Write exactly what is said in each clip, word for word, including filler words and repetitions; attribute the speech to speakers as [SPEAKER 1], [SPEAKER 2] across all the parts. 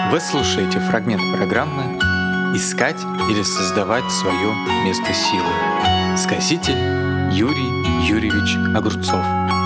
[SPEAKER 1] Вы слушаете фрагмент программы «Искать или создавать свое место силы». Сказитель Юрий Юрьевич Огурцов.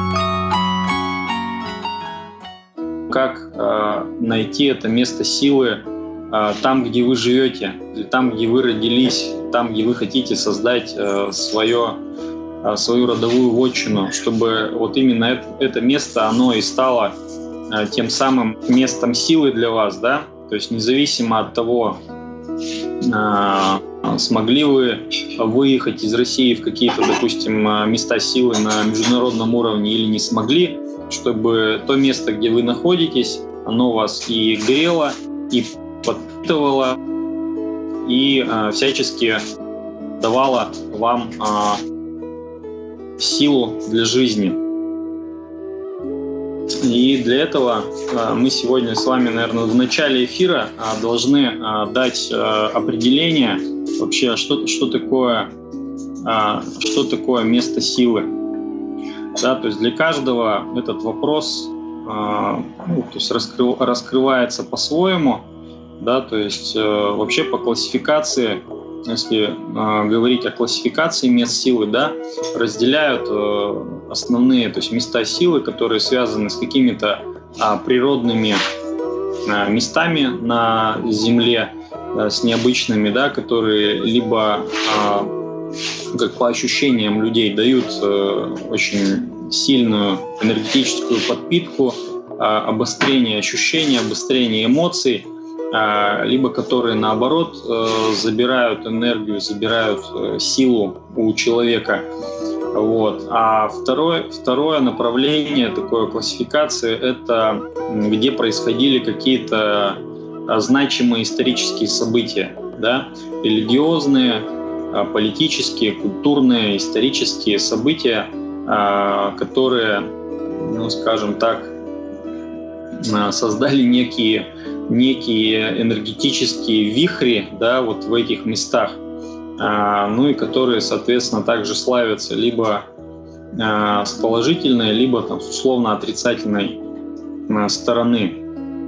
[SPEAKER 2] Как э, найти это место силы э, там, где вы живете, или там, где вы родились, там, где вы хотите создать э, свое, э, свою родовую вотчину, чтобы вот именно это, это место, оно и стало э, тем самым местом силы для вас, да? То есть независимо от того, э, смогли вы выехать из России в какие-то, допустим, места силы на международном уровне или не смогли, чтобы то место, где вы находитесь, оно вас и грело, и подпитывало, и э, всячески давало вам э, силу для жизни. И для этого э, мы сегодня с вами, наверное, в начале эфира э, должны э, дать э, определение вообще, что, что, такое, э, что такое место силы. Да, то есть для каждого этот вопрос э, ну, то есть раскры, раскрывается по-своему, да, то есть э, вообще по классификации, если э, говорить о классификации мест силы, да, разделяют э, основные, то есть места силы, которые связаны с какими-то э, природными э, местами на Земле, э, с необычными, да, которые либо э, как по ощущениям людей дают э, очень сильную энергетическую подпитку, э, обострение ощущений, обострение эмоций, э, либо которые наоборот э, забирают энергию, забирают э, силу у человека. Вот. А второе, второе направление такой классификации — это где происходили какие-то значимые исторические события, да, религиозные, политические, культурные, исторические события, которые, ну, скажем так, создали некие, некие энергетические вихри, да, вот в этих местах, ну и которые, соответственно, также славятся либо с положительной, либо там, с условно отрицательной стороны.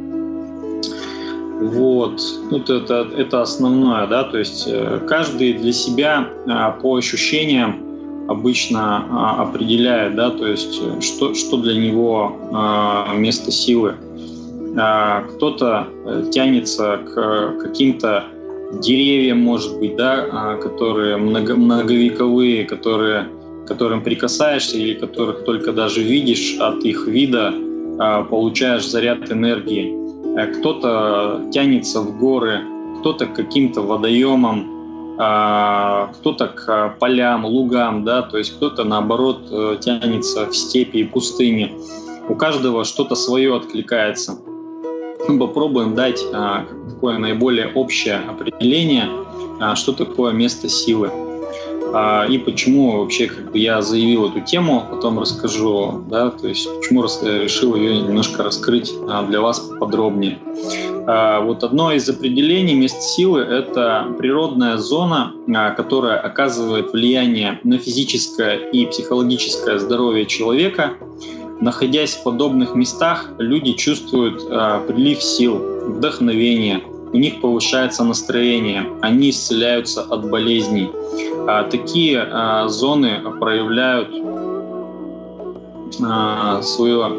[SPEAKER 2] Вот, вот это, это основное, да, то есть каждый для себя по ощущениям обычно определяет, да, то есть что, что для него место силы. Кто-то тянется к каким-то деревьям, может быть, да, которые много, многовековые, которые, к которым прикасаешься или которых только даже видишь, от их вида получаешь заряд энергии. Кто-то тянется в горы, кто-то к каким-то водоемам, кто-то к полям, лугам, да, то есть кто-то, наоборот, тянется в степи и пустыни. У каждого что-то свое откликается. Мы попробуем дать такое наиболее общее определение, что такое место силы. И почему вообще как бы я заявил эту тему, потом расскажу, да, то есть почему решил ее немножко раскрыть для вас подробнее. Вот одно из определений мест силы — это природная зона, которая оказывает влияние на физическое и психологическое здоровье человека. Находясь в подобных местах, люди чувствуют прилив сил, вдохновения, у них повышается настроение, они исцеляются от болезней. Такие зоны проявляют свое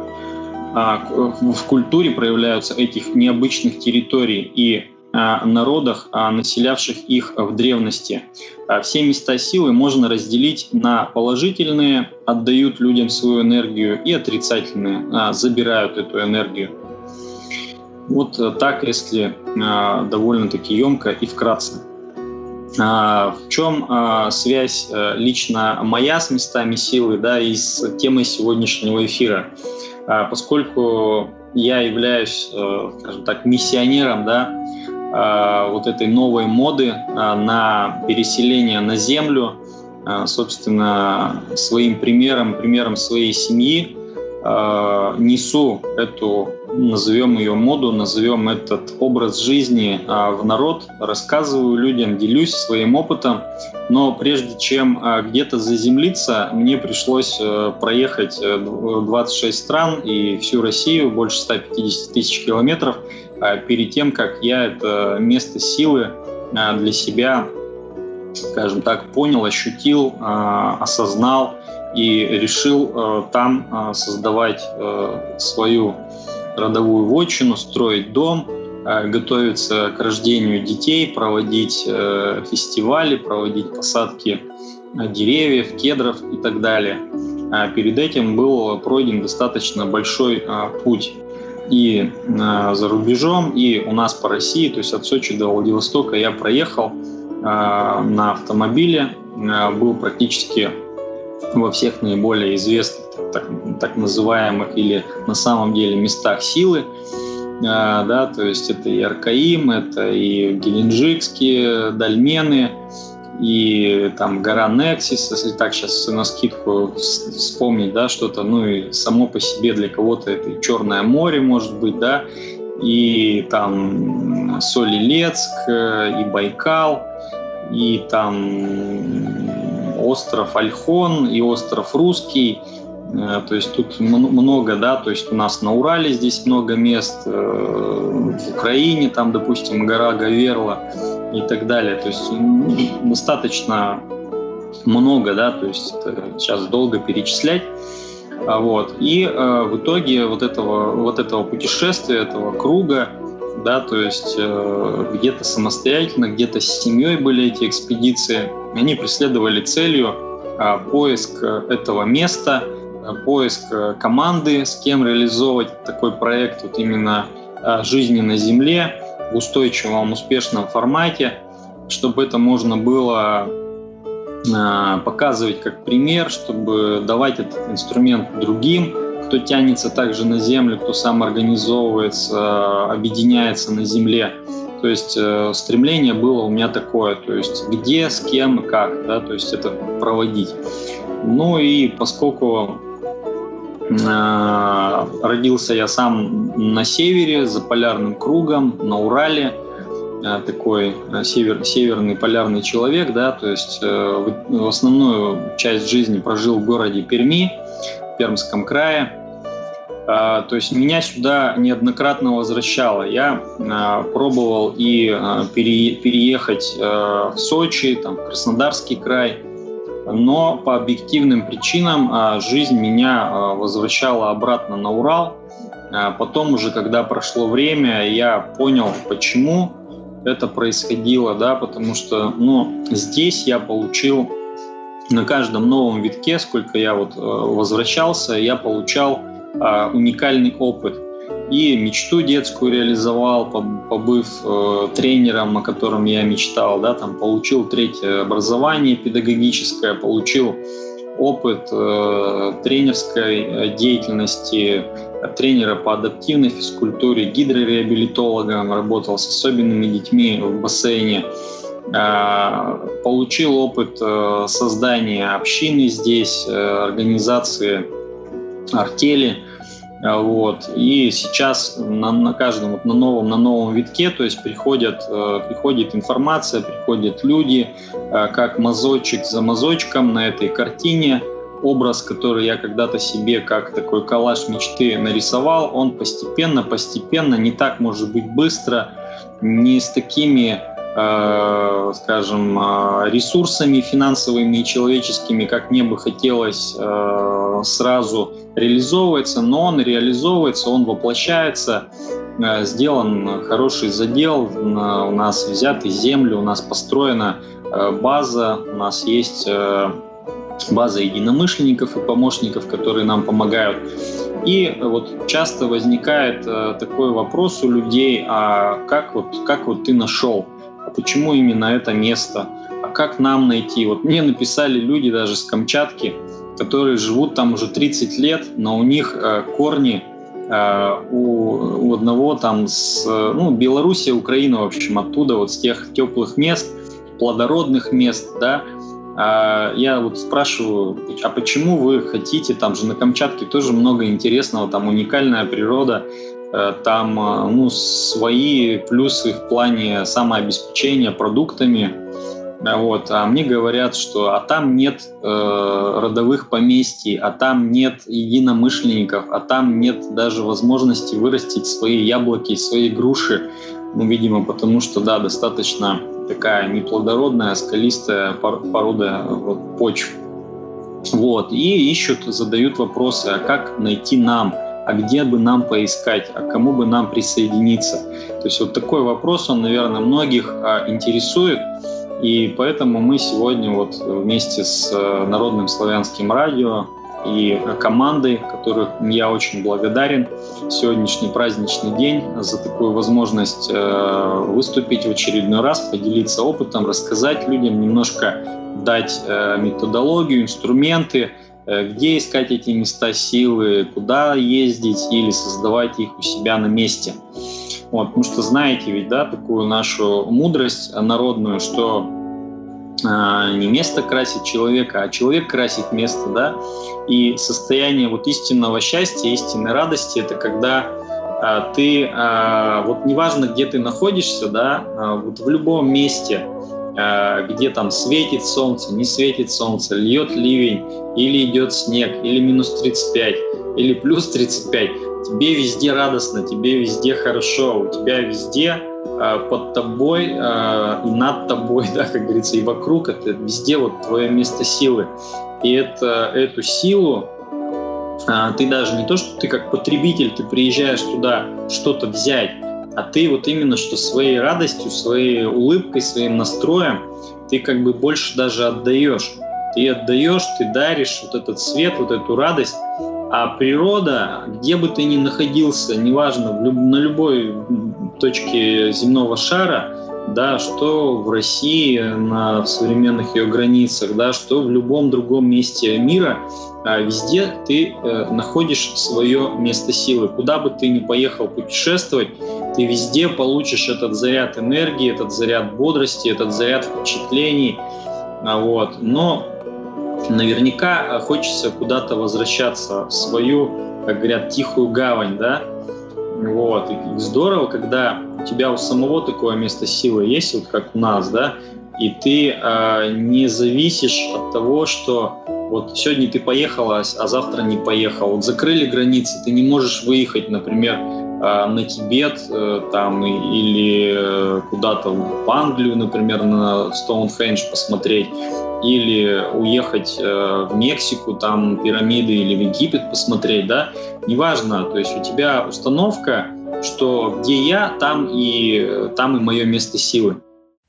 [SPEAKER 2] в культуре проявляются этих необычных территорий и народах, населявших их в древности. Все места силы можно разделить на положительные, отдают людям свою энергию, и отрицательные, забирают эту энергию. Вот так, если довольно-таки емко и вкратце. В чем связь лично моя с местами силы, да, и с темой сегодняшнего эфира? Поскольку я являюсь, скажем так, миссионером, да, вот этой новой моды на переселение на землю, собственно, своим примером, примером своей семьи несу эту, назовем ее моду, назовем этот образ жизни в народ, рассказываю людям, делюсь своим опытом. Но прежде чем где-то заземлиться, мне пришлось проехать двадцать шесть стран и всю Россию, больше ста пятидесяти тысяч километров. перед тем, как я это место силы для себя, скажем так, понял, ощутил, осознал и решил там создавать свою родовую вотчину, строить дом, готовиться к рождению детей, проводить фестивали, проводить посадки деревьев, кедров и так далее. Перед этим был пройден достаточно большой путь и за рубежом, и у нас по России, то есть от Сочи до Владивостока я проехал на автомобиле, был практически во всех наиболее известных так, так называемых или на самом деле местах силы, да, то есть это и Аркаим, это и Геленджикские дольмены, и там гора Нексис, если так сейчас на-скидку вспомнить, да, что-то, ну и само по себе для кого-то это и Черное море, может быть, да, и там Соль-Илецк, и Байкал, и там остров Ольхон, и остров Русский, то есть тут много, да, то есть у нас на Урале здесь много мест, в Украине там, допустим, гора Гаверла и так далее, то есть достаточно много, да, то есть это сейчас долго перечислять, вот, и э, в итоге вот этого, вот этого путешествия, этого круга, да, то есть э, где-то самостоятельно, где-то с семьей были эти экспедиции, они преследовали целью э, поиск этого места, поиск команды, с кем реализовывать такой проект, вот именно жизни на Земле в устойчивом, успешном формате, чтобы это можно было показывать как пример, чтобы давать этот инструмент другим, кто тянется также на Землю, кто сам организовывается, объединяется на Земле. То есть стремление было у меня такое, то есть где, с кем и как, да, то есть это проводить. Ну и поскольку родился я сам на севере, за полярным кругом, на Урале, такой север, северный полярный человек, да, то есть в основную часть жизни прожил в городе Перми, в Пермском крае. То есть меня сюда неоднократно возвращало. Я пробовал и переехать в Сочи, там, в Краснодарский край, но по объективным причинам жизнь меня возвращала обратно на Урал. Потом уже, когда прошло время, я понял, почему это происходило, да, потому что, ну, здесь я получил на каждом новом витке, сколько я вот возвращался, я получал уникальный опыт. И мечту детскую реализовал, побыв э, тренером, о котором я мечтал, да, там, получил третье образование педагогическое, получил опыт э, тренерской деятельности, тренера по адаптивной физкультуре, гидрореабилитологом, работал с особенными детьми в бассейне, э, получил опыт э, создания общины здесь, э, организации артели. Вот. И сейчас на, на каждом, вот на новом, на новом витке, то есть приходят, э, приходит информация, приходят люди, э, как мазочек за мазочком на этой картине. Образ, который я когда-то себе как такой коллаж мечты нарисовал, он постепенно, постепенно, не так, может быть, быстро, не с такими, э, скажем, э, ресурсами финансовыми и человеческими, как мне бы хотелось, э, сразу реализовывается, но он реализовывается, он воплощается, э, сделан хороший задел, у нас взяты земли, у нас построена э, база, у нас есть э, база единомышленников и помощников, которые нам помогают. И вот часто возникает э, такой вопрос у людей, а как вот, как вот ты нашел, а почему именно это место, а как нам найти? Вот мне написали люди даже с Камчатки, которые живут там уже тридцать лет, но у них э, корни э, у, у одного там с, ну, Белоруссия, Украина, в общем, оттуда, вот с тех теплых мест, плодородных мест, да. А я вот спрашиваю, а почему вы хотите, там же на Камчатке тоже много интересного, там уникальная природа, э, там э, ну, свои плюсы в плане самообеспечения продуктами, Да, вот, а мне говорят, что а там нет э, родовых поместий, а там нет единомышленников, а там нет даже возможности вырастить свои яблоки, свои груши. Ну, видимо, потому что, да, достаточно такая неплодородная, скалистая порода вот, почв. Вот, и ищут, задают вопросы, а как найти нам, а где бы нам поискать, а кому бы нам присоединиться. То есть вот такой вопрос, он, наверное, многих а, интересует. И поэтому мы сегодня вот вместе с Народным славянским радио и командой, которой я очень благодарен, сегодняшний праздничный день за такую возможность выступить в очередной раз, поделиться опытом, рассказать людям, немножко дать методологию, инструменты, где искать эти места силы, куда ездить или создавать их у себя на месте. Вот, потому что знаете ведь, да, такую нашу мудрость народную, что э, не место красит человека, а человек красит место, да. И состояние вот истинного счастья, истинной радости — это когда э, ты, э, вот неважно, где ты находишься, да, э, вот в любом месте, э, где там светит солнце, не светит солнце, льет ливень, или идет снег, или минус тридцать пять, или плюс тридцать пять, тебе везде радостно, тебе везде хорошо, у тебя везде э, под тобой э, и над тобой, да, как говорится, и вокруг, это везде вот твое место силы. И это, эту силу э, ты даже не то, что ты как потребитель, ты приезжаешь туда что-то взять, а ты вот именно что своей радостью, своей улыбкой, своим настроем ты как бы больше даже отдаешь. Ты отдаешь, ты даришь вот этот свет, вот эту радость. А природа, где бы ты ни находился, неважно, в люб, на любой точке земного шара, да, что в России, на в современных ее границах, да, что в любом другом месте мира, а везде ты э, находишь свое место силы. Куда бы ты ни поехал путешествовать, ты везде получишь этот заряд энергии, этот заряд бодрости, этот заряд впечатлений. А, вот. Но наверняка хочется куда-то возвращаться в свою, как говорят, тихую гавань, да. Вот. И здорово, когда у тебя у самого такое место силы есть, вот как у нас, да, и ты э, не зависишь от того, что вот сегодня ты поехал, а завтра не поехал. Вот закрыли границы, ты не можешь выехать, например, э, на Тибет э, там, или э, куда-то в Англию, например, на Стоунхендж посмотреть, или уехать э, в Мексику, там пирамиды, или в Египет посмотреть, да, неважно, то есть у тебя установка, что где я, там и, там и мое место силы.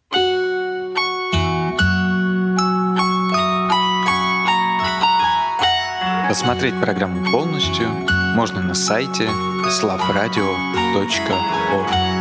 [SPEAKER 1] Посмотреть программу полностью можно на сайте слав радио точка орг.